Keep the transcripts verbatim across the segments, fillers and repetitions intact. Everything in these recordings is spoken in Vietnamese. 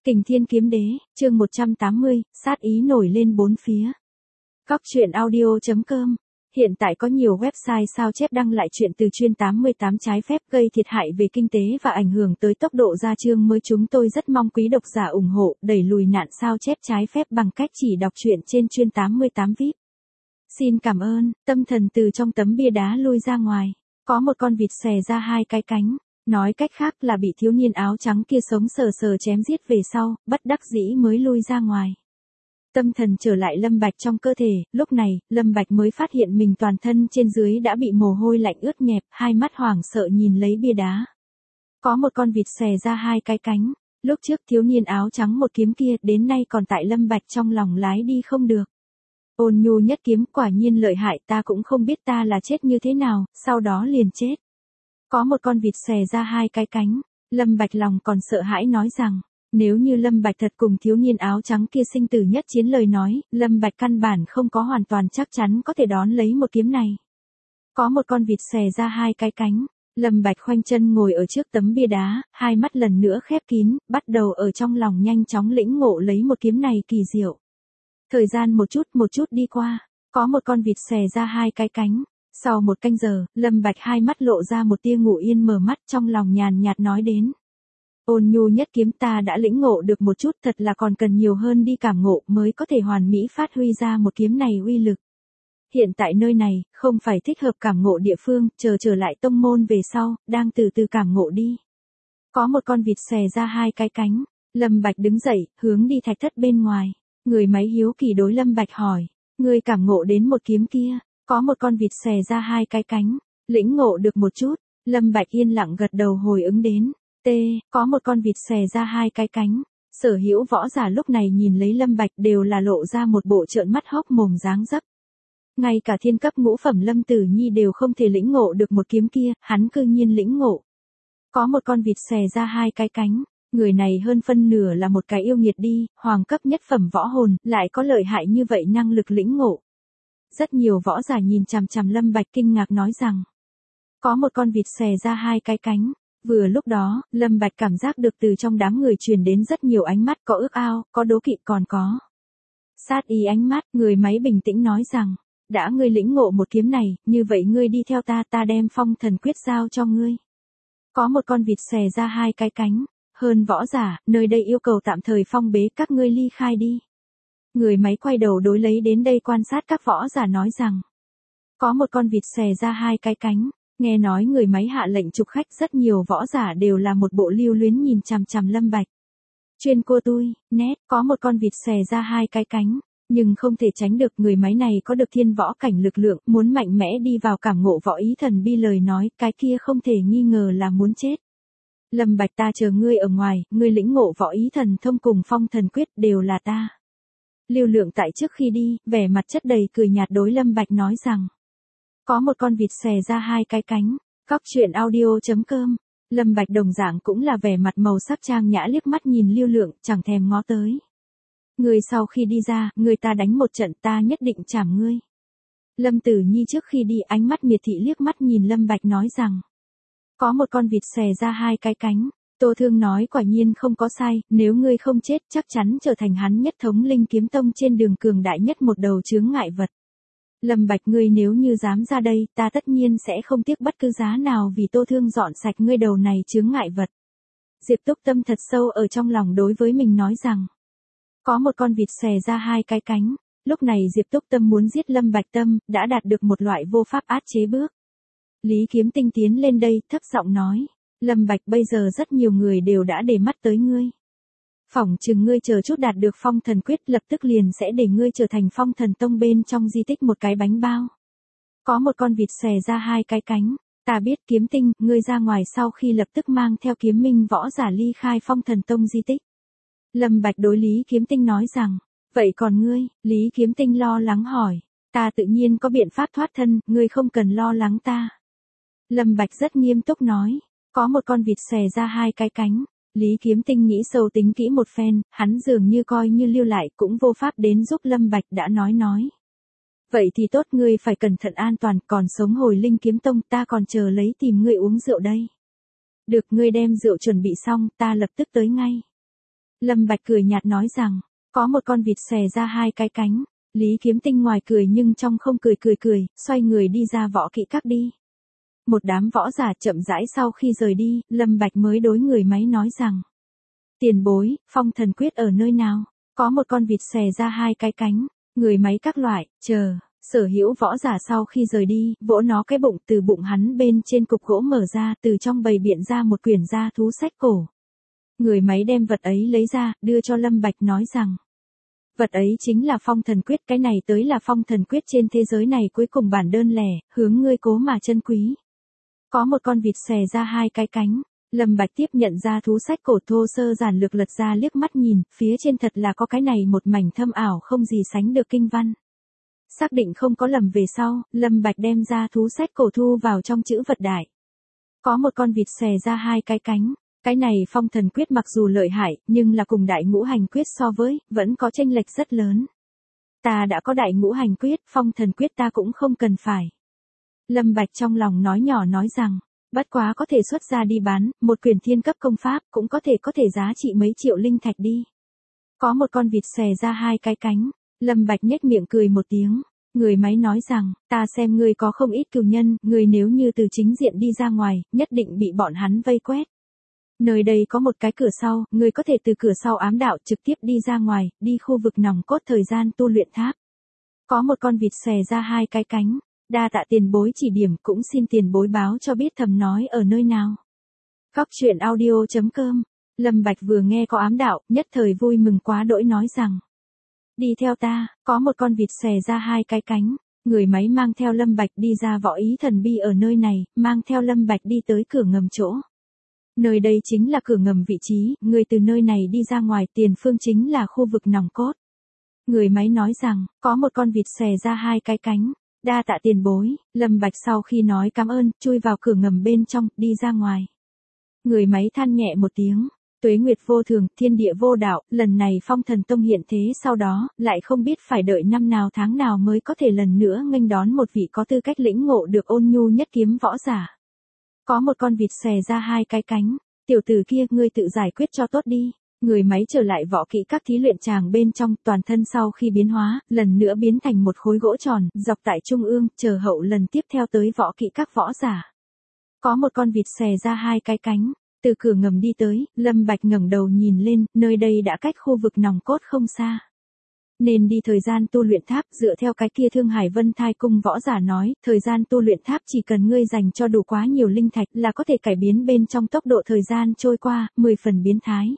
Kình Thiên Kiếm Đế, chương một trăm tám mươi, sát ý nổi lên bốn phía. Cóc truyện audio chấm com. Hiện tại có nhiều website sao chép đăng lại chuyện từ chuyên tám mươi tám trái phép gây thiệt hại về kinh tế và ảnh hưởng tới tốc độ ra chương mới. Chúng tôi rất mong quý độc giả ủng hộ, đẩy lùi nạn sao chép trái phép bằng cách chỉ đọc truyện trên chuyên tám mươi tám víp. Xin cảm ơn. Tâm thần từ trong tấm bia đá lui ra ngoài. Có một con vịt xòe ra hai cái cánh. Nói cách khác là bị thiếu niên áo trắng kia sống sờ sờ chém giết về sau, bất đắc dĩ mới lui ra ngoài. Tâm thần trở lại Lâm Bạch trong cơ thể, lúc này, Lâm Bạch mới phát hiện mình toàn thân trên dưới đã bị mồ hôi lạnh ướt nhẹp, hai mắt hoảng sợ nhìn lấy bia đá. Có một con vịt xòe ra hai cái cánh, lúc trước thiếu niên áo trắng một kiếm kia đến nay còn tại Lâm Bạch trong lòng lái đi không được. Ôn nhu nhất kiếm quả nhiên lợi hại, ta cũng không biết ta là chết như thế nào, sau đó liền chết. Có một con vịt xòe ra hai cái cánh, Lâm Bạch lòng còn sợ hãi nói rằng, nếu như Lâm Bạch thật cùng thiếu niên áo trắng kia sinh tử nhất chiến lời nói, Lâm Bạch căn bản không có hoàn toàn chắc chắn có thể đón lấy một kiếm này. Có một con vịt xòe ra hai cái cánh, Lâm Bạch khoanh chân ngồi ở trước tấm bia đá, hai mắt lần nữa khép kín, bắt đầu ở trong lòng nhanh chóng lĩnh ngộ lấy một kiếm này kỳ diệu. Thời gian một chút một chút đi qua, có một con vịt xòe ra hai cái cánh. Sau một canh giờ, Lâm Bạch hai mắt lộ ra một tia ngủ yên, mở mắt trong lòng nhàn nhạt nói đến. Ôn nhu nhất kiếm, ta đã lĩnh ngộ được một chút, thật là còn cần nhiều hơn đi cảm ngộ mới có thể hoàn mỹ phát huy ra một kiếm này uy lực. Hiện tại nơi này, không phải thích hợp cảm ngộ địa phương, chờ trở lại tông môn về sau, đang từ từ cảm ngộ đi. Có một con vịt xòe ra hai cái cánh, Lâm Bạch đứng dậy, hướng đi thạch thất bên ngoài. Người máy hiếu kỳ đối Lâm Bạch hỏi, ngươi cảm ngộ đến một kiếm kia? Có một con vịt xòe ra hai cái cánh, lĩnh ngộ được một chút, Lâm Bạch yên lặng gật đầu hồi ứng đến. T, có một con vịt xòe ra hai cái cánh, sở hữu võ giả lúc này nhìn lấy Lâm Bạch đều là lộ ra một bộ trợn mắt hốc mồm dáng dấp. Ngay cả thiên cấp ngũ phẩm Lâm Tử Nhi đều không thể lĩnh ngộ được một kiếm kia, hắn cư nhiên lĩnh ngộ. Có một con vịt xòe ra hai cái cánh, người này hơn phân nửa là một cái yêu nghiệt đi, hoàng cấp nhất phẩm võ hồn, lại có lợi hại như vậy năng lực lĩnh ngộ. Rất nhiều võ giả nhìn chằm chằm Lâm Bạch kinh ngạc nói rằng, có một con vịt xòe ra hai cái cánh. Vừa lúc đó, Lâm Bạch cảm giác được từ trong đám người truyền đến rất nhiều ánh mắt, có ước ao, có đố kỵ, còn có sát ý ánh mắt. Người máy bình tĩnh nói rằng, đã ngươi lĩnh ngộ một kiếm này, như vậy ngươi đi theo ta, ta đem phong thần quyết giao cho ngươi. Có một con vịt xòe ra hai cái cánh, hơn võ giả, nơi đây yêu cầu tạm thời phong bế, các ngươi ly khai đi. Người máy quay đầu đối lấy đến đây quan sát các võ giả nói rằng, có một con vịt xòe ra hai cái cánh, nghe nói người máy hạ lệnh trục khách, rất nhiều võ giả đều là một bộ lưu luyến nhìn chằm chằm Lâm Bạch. Chuyên cô tôi, nét, có một con vịt xòe ra hai cái cánh, nhưng không thể tránh được người máy này có được thiên võ cảnh lực lượng, muốn mạnh mẽ đi vào cảm ngộ võ ý thần bi lời nói, cái kia không thể nghi ngờ là muốn chết. Lâm Bạch, ta chờ ngươi ở ngoài, ngươi lĩnh ngộ võ ý thần thông cùng phong thần quyết đều là ta. Lưu Lượng tại trước khi đi, vẻ mặt chất đầy cười nhạt đối Lâm Bạch nói rằng, có một con vịt xòe ra hai cái cánh. Cóc truyện audio chấm com. Lâm Bạch đồng dạng cũng là vẻ mặt màu sắc trang nhã, liếc mắt nhìn Lưu Lượng, chẳng thèm ngó tới. Ngươi sau khi đi ra, người ta đánh một trận, ta nhất định trảm ngươi. Lâm Tử Nhi trước khi đi ánh mắt miệt thị liếc mắt nhìn Lâm Bạch nói rằng, có một con vịt xòe ra hai cái cánh. Tô Thương nói quả nhiên không có sai, nếu ngươi không chết chắc chắn trở thành hắn nhất thống linh kiếm tông trên đường cường đại nhất một đầu chướng ngại vật. Lâm Bạch, ngươi nếu như dám ra đây, ta tất nhiên sẽ không tiếc bất cứ giá nào vì Tô Thương dọn sạch ngươi đầu này chướng ngại vật. Diệp Túc Tâm thật sâu ở trong lòng đối với mình nói rằng, có một con vịt xòe ra hai cái cánh. Lúc này Diệp Túc Tâm muốn giết Lâm Bạch Tâm, đã đạt được một loại vô pháp áp chế bước. Lý Kiếm Tinh tiến lên đây, thấp giọng nói, Lâm Bạch, bây giờ rất nhiều người đều đã để mắt tới ngươi. Phỏng chừng ngươi chờ chút đạt được phong thần quyết, lập tức liền sẽ để ngươi trở thành phong thần tông bên trong di tích một cái bánh bao. Có một con vịt xòe ra hai cái cánh, ta biết. Kiếm Tinh, ngươi ra ngoài sau khi lập tức mang theo kiếm minh võ giả ly khai phong thần tông di tích. Lâm Bạch đối Lý Kiếm Tinh nói rằng, vậy còn ngươi? Lý Kiếm Tinh lo lắng hỏi, ta tự nhiên có biện pháp thoát thân, ngươi không cần lo lắng ta. Lâm Bạch rất nghiêm túc nói, có một con vịt xòe ra hai cái cánh. Lý Kiếm Tinh nghĩ sâu tính kỹ một phen, hắn dường như coi như lưu lại cũng vô pháp đến giúp Lâm Bạch, đã nói nói. Vậy thì tốt, ngươi phải cẩn thận an toàn, còn sống hồi linh kiếm tông, ta còn chờ lấy tìm ngươi uống rượu đây. Được, ngươi đem rượu chuẩn bị xong, ta lập tức tới ngay. Lâm Bạch cười nhạt nói rằng, có một con vịt xòe ra hai cái cánh. Lý Kiếm Tinh ngoài cười nhưng trong không cười cười cười, xoay người đi ra võ kỹ các đi. Một đám võ giả chậm rãi sau khi rời đi, Lâm Bạch mới đối người máy nói rằng, tiền bối, phong thần quyết ở nơi nào? Có một con vịt xòe ra hai cái cánh. Người máy các loại, chờ. Sở hữu võ giả sau khi rời đi, vỗ nó cái bụng, từ bụng hắn bên trên cục gỗ mở ra, từ trong bầy biện ra một quyển da thú sách cổ. Người máy đem vật ấy lấy ra, đưa cho Lâm Bạch nói rằng, vật ấy chính là phong thần quyết, cái này tới là phong thần quyết trên thế giới này cuối cùng bản đơn lẻ, hướng ngươi cố mà chân quý. Có một con vịt xòe ra hai cái cánh. Lâm Bạch tiếp nhận ra thú sách cổ thô sơ giản lược lật ra liếc mắt nhìn, phía trên thật là có cái này một mảnh thâm ảo không gì sánh được kinh văn. Xác định không có lầm về sau, Lâm Bạch đem ra thú sách cổ thu vào trong chữ vật đại. Có một con vịt xòe ra hai cái cánh. Cái này phong thần quyết mặc dù lợi hại, nhưng là cùng đại ngũ hành quyết so với, vẫn có chênh lệch rất lớn. Ta đã có đại ngũ hành quyết, phong thần quyết ta cũng không cần phải. Lâm Bạch trong lòng nói nhỏ nói rằng, bất quá có thể xuất ra đi bán, một quyển thiên cấp công pháp cũng có thể có thể giá trị mấy triệu linh thạch đi. Có một con vịt xòe ra hai cái cánh. Lâm Bạch nhếch miệng cười một tiếng. Người máy nói rằng, ta xem ngươi có không ít cừu nhân, ngươi nếu như từ chính diện đi ra ngoài, nhất định bị bọn hắn vây quét. Nơi đây có một cái cửa sau, ngươi có thể từ cửa sau ám đạo trực tiếp đi ra ngoài, đi khu vực nòng cốt thời gian tu luyện tháp. Có một con vịt xòe ra hai cái cánh. Đa tạ tiền bối chỉ điểm, cũng xin tiền bối báo cho biết thầm nói ở nơi nào. Góc truyện audio chấm com. Lâm Bạch vừa nghe có ám đạo, nhất thời vui mừng quá đỗi nói rằng, đi theo ta. Có một con vịt xòe ra hai cái cánh. Người máy mang theo Lâm Bạch đi ra võ ý thần bi ở nơi này, mang theo Lâm Bạch đi tới cửa ngầm chỗ. Nơi đây chính là cửa ngầm vị trí, người từ nơi này đi ra ngoài, tiền phương chính là khu vực nòng cốt. Người máy nói rằng, có một con vịt xòe ra hai cái cánh. Đa tạ tiền bối. Lâm Bạch sau khi nói cảm ơn, chui vào cửa ngầm bên trong, đi ra ngoài. Người máy than nhẹ một tiếng. Tuế nguyệt vô thường, thiên địa vô đạo, lần này phong thần tông hiện thế sau đó, lại không biết phải đợi năm nào tháng nào mới có thể lần nữa nghênh đón một vị có tư cách lĩnh ngộ được ôn nhu nhất kiếm võ giả. Có một con vịt xòe ra hai cái cánh. Tiểu tử kia, ngươi tự giải quyết cho tốt đi. Người máy trở lại võ kỹ các thí luyện tràng bên trong, toàn thân sau khi biến hóa, lần nữa biến thành một khối gỗ tròn, dọc tại trung ương, chờ hậu lần tiếp theo tới võ kỹ các võ giả. Có một con vịt xòe ra hai cái cánh. Từ cửa ngầm đi tới, Lâm Bạch ngẩng đầu nhìn lên, nơi đây đã cách khu vực nòng cốt không xa. Nên đi thời gian tu luyện tháp, dựa theo cái kia Thương Hải Vân Thai Cung võ giả nói, thời gian tu luyện tháp chỉ cần ngươi dành cho đủ quá nhiều linh thạch là có thể cải biến bên trong tốc độ thời gian trôi qua, mười phần biến thái.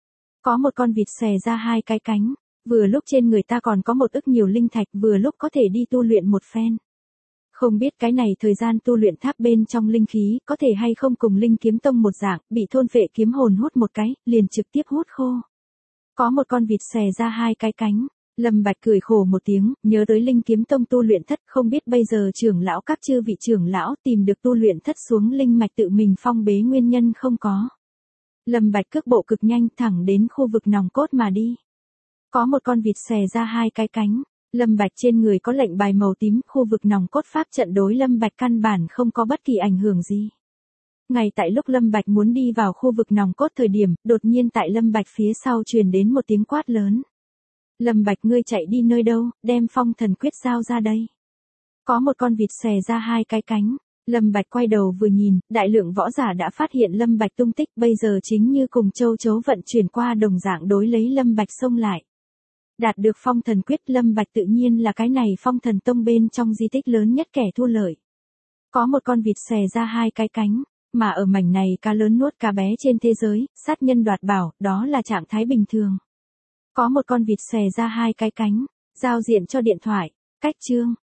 Có một con vịt xòe ra hai cái cánh. Vừa lúc trên người ta còn có một ức nhiều linh thạch, vừa lúc có thể đi tu luyện một phen. Không biết cái này thời gian tu luyện tháp bên trong linh khí, có thể hay không cùng Linh Kiếm Tông một dạng, bị thôn phệ kiếm hồn hút một cái, liền trực tiếp hút khô. Có một con vịt xòe ra hai cái cánh. Lâm Bạch cười khổ một tiếng, nhớ tới Linh Kiếm Tông tu luyện thất, không biết bây giờ trưởng lão các chư vị trưởng lão tìm được tu luyện thất xuống linh mạch tự mình phong bế nguyên nhân không có. Lâm Bạch cước bộ cực nhanh thẳng đến khu vực nòng cốt mà đi. Có một con vịt xòe ra hai cái cánh. Lâm Bạch trên người có lệnh bài màu tím, khu vực nòng cốt pháp trận đối Lâm Bạch căn bản không có bất kỳ ảnh hưởng gì. Ngay tại lúc Lâm Bạch muốn đi vào khu vực nòng cốt thời điểm, đột nhiên tại Lâm Bạch phía sau truyền đến một tiếng quát lớn. Lâm Bạch, ngươi chạy đi nơi đâu, đem phong thần quyết giao ra đây. Có một con vịt xòe ra hai cái cánh. Lâm Bạch quay đầu vừa nhìn, đại lượng võ giả đã phát hiện Lâm Bạch tung tích, bây giờ chính như cùng châu chấu vận chuyển qua đồng dạng đối lấy Lâm Bạch xông lại. Đạt được phong thần quyết, Lâm Bạch tự nhiên là cái này phong thần tông bên trong di tích lớn nhất kẻ thu lợi. Có một con vịt xòe ra hai cái cánh, mà ở mảnh này cá lớn nuốt cá bé trên thế giới, sát nhân đoạt bảo, đó là trạng thái bình thường. Có một con vịt xòe ra hai cái cánh, giao diện cho điện thoại, cách chương.